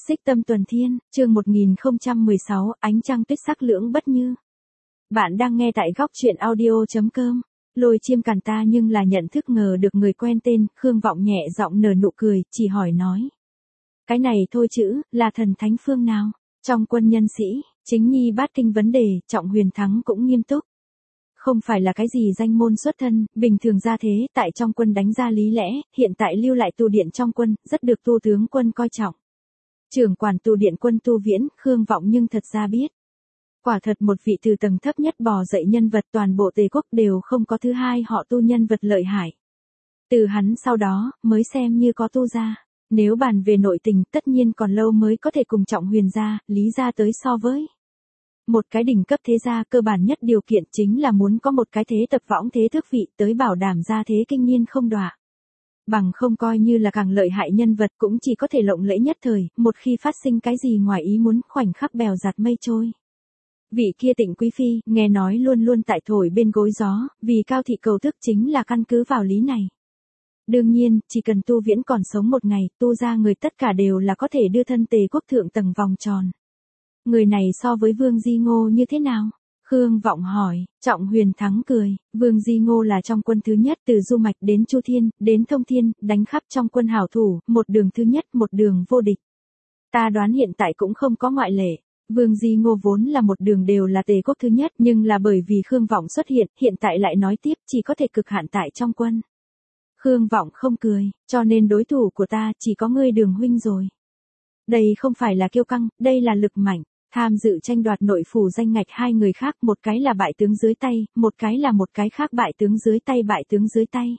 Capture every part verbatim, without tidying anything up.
Xích Tâm Tuần Thiên, chương một nghìn không trăm mười sáu, ánh trăng tuyết sắc lưỡng bất như. Bạn đang nghe tại góc truyện audio chấm com. Lôi Chiêm càn ta nhưng là nhận thức ngờ được người quen tên, Khương Vọng nhẹ giọng nở nụ cười, chỉ hỏi nói. Cái này thôi chữ, là thần thánh phương nào? Trong quân nhân sĩ, chính nhi bát kinh vấn đề, Trọng Huyền Thắng cũng nghiêm túc. Không phải là cái gì danh môn xuất thân, bình thường ra thế, tại trong quân đánh ra lý lẽ, hiện tại lưu lại tu điện trong quân, rất được tu tướng quân coi trọng. Trưởng quản tu điện quân Tu Viễn, Khương Vọng nhưng thật ra biết. Quả thật một vị từ tầng thấp nhất bò dậy nhân vật toàn bộ Tề quốc đều không có thứ hai họ Tu nhân vật lợi hại. Từ hắn sau đó, mới xem như có Tu gia. Nếu bàn về nội tình, tất nhiên còn lâu mới có thể cùng Trọng Huyền gia, Lý gia tới so với. Một cái đỉnh cấp thế gia cơ bản nhất điều kiện chính là muốn có một cái thế tập võng thế thước vị tới bảo đảm gia thế kinh niên không đọa. Bằng không coi như là càng lợi hại nhân vật cũng chỉ có thể lộng lẫy nhất thời, một khi phát sinh cái gì ngoài ý muốn khoảnh khắc bèo giặt mây trôi. Vị kia Tịnh Quý Phi, nghe nói luôn luôn tại thổi bên gối gió, vì Cao thị cầu thức chính là căn cứ vào lý này. Đương nhiên, chỉ cần Tu Viễn còn sống một ngày, Tu gia người tất cả đều là có thể đưa thân Tề quốc thượng tầng vòng tròn. Người này so với Vương Di Ngô như thế nào? Khương Vọng hỏi. Trọng Huyền Thắng cười, Vương Di Ngô là trong quân thứ nhất từ Du Mạch đến Chu Thiên, đến Thông Thiên, đánh khắp trong quân hảo thủ, một đường thứ nhất, một đường vô địch. Ta đoán hiện tại cũng không có ngoại lệ. Vương Di Ngô vốn là một đường đều là Tề quốc thứ nhất, nhưng là bởi vì Khương Vọng xuất hiện, hiện tại lại nói tiếp chỉ có thể cực hạn tại trong quân. Khương Vọng không cười, cho nên đối thủ của ta chỉ có ngươi Đường huynh rồi. Đây không phải là kiêu căng, đây là lực mạnh. Tham dự tranh đoạt nội phủ danh ngạch hai người khác, một cái là bại tướng dưới tay, một cái là một cái khác bại tướng dưới tay bại tướng dưới tay.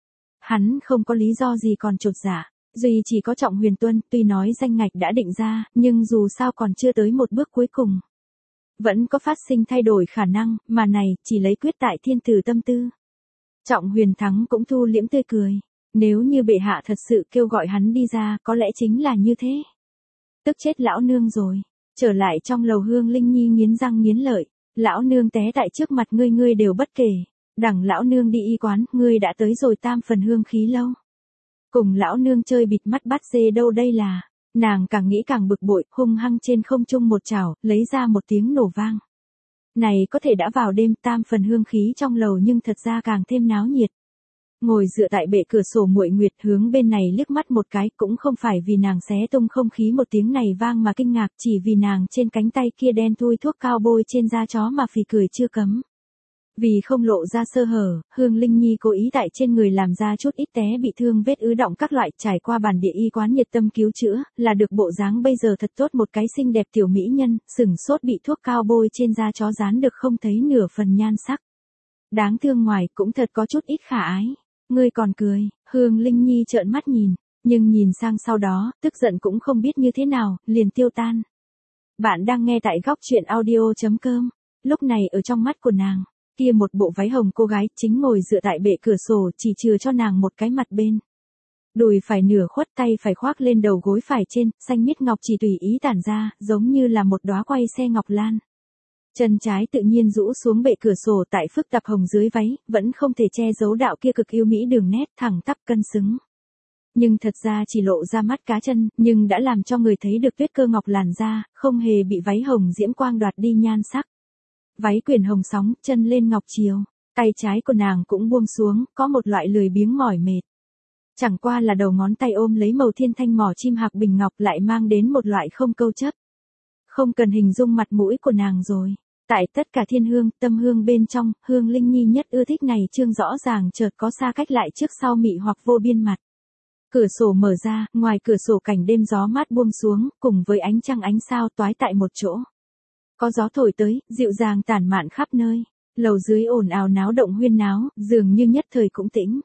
Hắn không có lý do gì còn chột dạ, duy chỉ có Trọng Huyền Tuân, tuy nói danh ngạch đã định ra, nhưng dù sao còn chưa tới một bước cuối cùng. Vẫn có phát sinh thay đổi khả năng, mà này, chỉ lấy quyết tại thiên tử tâm tư. Trọng Huyền Thắng cũng thu liễm tươi cười, nếu như bệ hạ thật sự kêu gọi hắn đi ra, có lẽ chính là như thế. Tức chết lão nương rồi. Trở lại trong lầu Hương Linh Nhi nghiến răng nghiến lợi, lão nương té tại trước mặt ngươi ngươi đều bất kể, đằng lão nương đi y quán, ngươi đã tới rồi tam phần hương khí lâu. Cùng lão nương chơi bịt mắt bắt dê đâu đây là, nàng càng nghĩ càng bực bội, hung hăng trên không trung một chảo, lấy ra một tiếng nổ vang. Này có thể đã vào đêm tam phần hương khí trong lầu nhưng thật ra càng thêm náo nhiệt. Ngồi dựa tại bệ cửa sổ Muội Nguyệt hướng bên này liếc mắt một cái, cũng không phải vì nàng xé tung không khí một tiếng này vang mà kinh ngạc, chỉ vì nàng trên cánh tay kia đen thui thuốc cao bôi trên da chó mà phì cười chưa cấm. Vì không lộ ra sơ hở, Hương Linh Nhi cố ý tại trên người làm ra chút ít té bị thương vết ứ động các loại, trải qua bản địa y quán nhiệt tâm cứu chữa, là được bộ dáng bây giờ thật tốt một cái xinh đẹp tiểu mỹ nhân, sừng sốt bị thuốc cao bôi trên da chó dán được không thấy nửa phần nhan sắc. Đáng thương ngoài cũng thật có chút ít khả ái. Ngươi còn cười, Hương Linh Nhi trợn mắt nhìn, nhưng nhìn sang sau đó, tức giận cũng không biết như thế nào, liền tiêu tan. Bạn đang nghe tại góc truyện audio chấm com, lúc này ở trong mắt của nàng, kia một bộ váy hồng cô gái chính ngồi dựa tại bệ cửa sổ chỉ chừa cho nàng một cái mặt bên. Đùi phải nửa khuất tay phải khoác lên đầu gối phải trên, xanh miết ngọc chỉ tùy ý tản ra, giống như là một đóa quay xe ngọc lan. Chân trái tự nhiên rũ xuống bệ cửa sổ tại phức tạp hồng dưới váy, vẫn không thể che giấu đạo kia cực yêu mỹ đường nét thẳng tắp cân xứng. Nhưng thật ra chỉ lộ ra mắt cá chân, nhưng đã làm cho người thấy được tuyết cơ ngọc làn da, không hề bị váy hồng diễm quang đoạt đi nhan sắc. Váy quyển hồng sóng, chân lên ngọc chiều, tay trái của nàng cũng buông xuống, có một loại lười biếng mỏi mệt. Chẳng qua là đầu ngón tay ôm lấy màu thiên thanh mỏ chim hạc bình ngọc lại mang đến một loại không câu chấp. Không cần hình dung mặt mũi của nàng rồi. Tại tất cả thiên hương, tâm hương bên trong, Hương Linh Nhi nhất ưa thích này trương rõ ràng chợt có xa cách lại trước sau mị hoặc vô biên mặt. Cửa sổ mở ra, ngoài cửa sổ cảnh đêm gió mát buông xuống, cùng với ánh trăng ánh sao toái tại một chỗ. Có gió thổi tới, dịu dàng tản mạn khắp nơi, lầu dưới ồn ào náo động huyên náo, dường như nhất thời cũng tĩnh.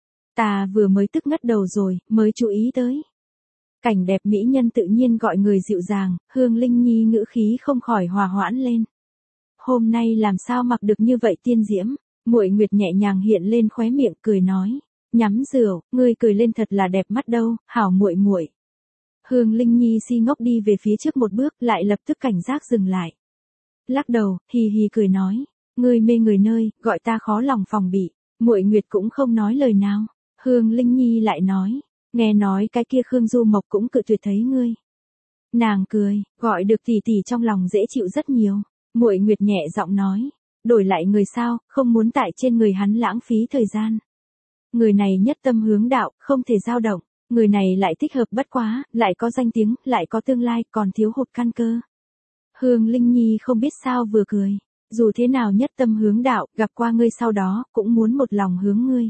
Ta vừa mới tức ngất đầu rồi, mới chú ý tới. Cảnh đẹp mỹ nhân tự nhiên gọi người dịu dàng, Hương Linh Nhi ngữ khí không khỏi hòa hoãn lên. Hôm nay làm sao mặc được như vậy tiên diễm? Muội Nguyệt nhẹ nhàng hiện lên khóe miệng cười nói, nhắm rượu, ngươi cười lên thật là đẹp mắt đâu, hảo muội muội. Hương Linh Nhi si ngốc đi về phía trước một bước, lại lập tức cảnh giác dừng lại. Lắc đầu, hì hì cười nói, ngươi mê người nơi, gọi ta khó lòng phòng bị. Muội Nguyệt cũng không nói lời nào. Hương Linh Nhi lại nói, nghe nói cái kia Khương Du Mộc cũng cự tuyệt thấy ngươi. Nàng cười, gọi được tỷ tỷ trong lòng dễ chịu rất nhiều. Muội Nguyệt nhẹ giọng nói, đổi lại người sao, không muốn tại trên người hắn lãng phí thời gian. Người này nhất tâm hướng đạo, không thể dao động, người này lại thích hợp bất quá, lại có danh tiếng, lại có tương lai, còn thiếu hụt căn cơ. Hương Linh Nhi không biết sao vừa cười, dù thế nào nhất tâm hướng đạo, gặp qua ngươi sau đó, cũng muốn một lòng hướng ngươi.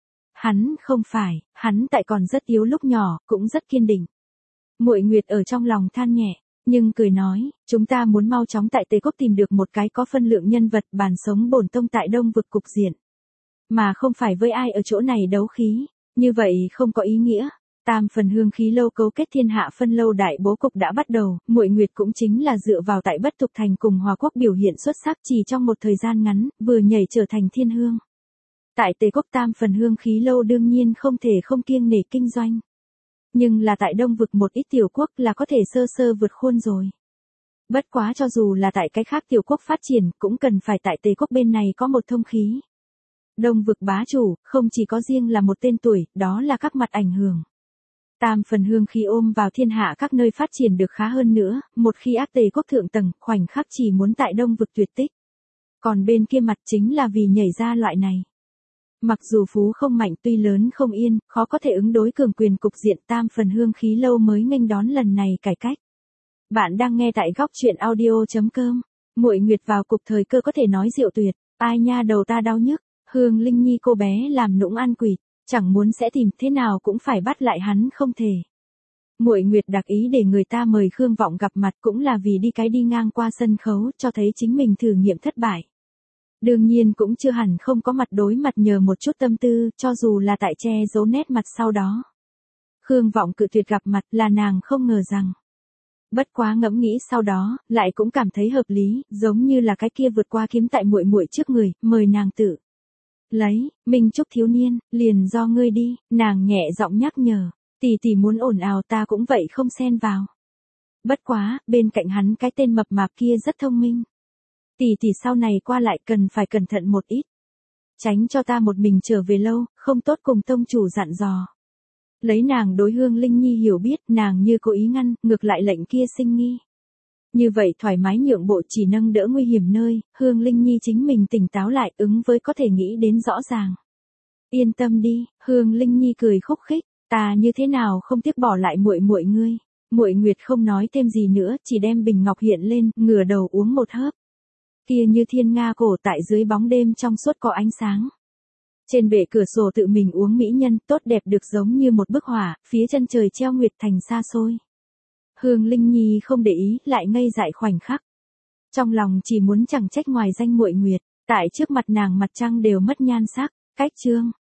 Hắn không phải, hắn tại còn rất yếu lúc nhỏ, cũng rất kiên định. Muội Nguyệt ở trong lòng than nhẹ, nhưng cười nói, chúng ta muốn mau chóng tại Tề Quốc tìm được một cái có phân lượng nhân vật bàn sống bổn tông tại Đông vực cục diện. Mà không phải với ai ở chỗ này đấu khí, như vậy không có ý nghĩa. Tam phần hương khí lâu cấu kết thiên hạ phân lâu đại bố cục đã bắt đầu, Muội Nguyệt cũng chính là dựa vào tại Bất Tục Thành cùng Hòa Quốc biểu hiện xuất sắc chỉ trong một thời gian ngắn, vừa nhảy trở thành thiên hương. Tại Tề Quốc tam phần hương khí lâu đương nhiên không thể không kiêng nể kinh doanh. Nhưng là tại Đông vực một ít tiểu quốc là có thể sơ sơ vượt khuôn rồi. Bất quá cho dù là tại cái khác tiểu quốc phát triển cũng cần phải tại Tề Quốc bên này có một thông khí. Đông vực bá chủ, không chỉ có riêng là một tên tuổi, đó là các mặt ảnh hưởng. Tam phần hương khí ôm vào thiên hạ các nơi phát triển được khá hơn nữa, một khi ác Tề Quốc thượng tầng, khoảnh khắc chỉ muốn tại Đông vực tuyệt tích. Còn bên kia mặt chính là vì nhảy ra loại này. Mặc dù phú không mạnh tuy lớn không yên, khó có thể ứng đối cường quyền cục diện tam phần hương khí lâu mới nghênh đón lần này cải cách. Bạn đang nghe tại góc truyện audio chấm com. Muội Nguyệt vào cục thời cơ có thể nói diệu tuyệt, ai nha đầu ta đau nhức, Hương Linh Nhi cô bé làm nũng ăn quỷ, chẳng muốn sẽ tìm thế nào cũng phải bắt lại hắn không thể. Muội Nguyệt đặc ý để người ta mời Khương Vọng gặp mặt cũng là vì đi cái đi ngang qua sân khấu cho thấy chính mình thử nghiệm thất bại. Đương nhiên cũng chưa hẳn không có mặt đối mặt nhờ một chút tâm tư, cho dù là tại che giấu nét mặt sau đó. Khương Vọng cự tuyệt gặp mặt là nàng không ngờ rằng. Bất quá ngẫm nghĩ sau đó, lại cũng cảm thấy hợp lý, giống như là cái kia vượt qua kiếm tại muội muội trước người, mời nàng tự. Lấy, Minh Trúc thiếu niên, liền do ngươi đi, nàng nhẹ giọng nhắc nhở, tỷ tỷ muốn ồn ào ta cũng vậy không xen vào. Bất quá, bên cạnh hắn cái tên mập mạp kia rất thông minh. Tỷ tỷ sau này qua lại cần phải cẩn thận một ít. Tránh cho ta một mình trở về lâu, không tốt cùng tông chủ dặn dò. Lấy nàng đối Hương Linh Nhi hiểu biết, nàng như cố ý ngăn, ngược lại lệnh kia sinh nghi. Như vậy thoải mái nhượng bộ chỉ nâng đỡ nguy hiểm nơi, Hương Linh Nhi chính mình tỉnh táo lại ứng với có thể nghĩ đến rõ ràng. Yên tâm đi, Hương Linh Nhi cười khúc khích, ta như thế nào không tiếc bỏ lại muội muội ngươi. Muội Nguyệt không nói thêm gì nữa, chỉ đem bình ngọc hiện lên, ngửa đầu uống một hớp. Kia như thiên nga cổ tại dưới bóng đêm trong suốt có ánh sáng. Trên bệ cửa sổ tự mình uống mỹ nhân tốt đẹp được giống như một bức họa, phía chân trời treo nguyệt thành xa xôi. Hương Linh Nhi không để ý, lại ngây dại khoảnh khắc. Trong lòng chỉ muốn chẳng trách ngoài danh Muội Nguyệt, tại trước mặt nàng mặt trăng đều mất nhan sắc, cách chương.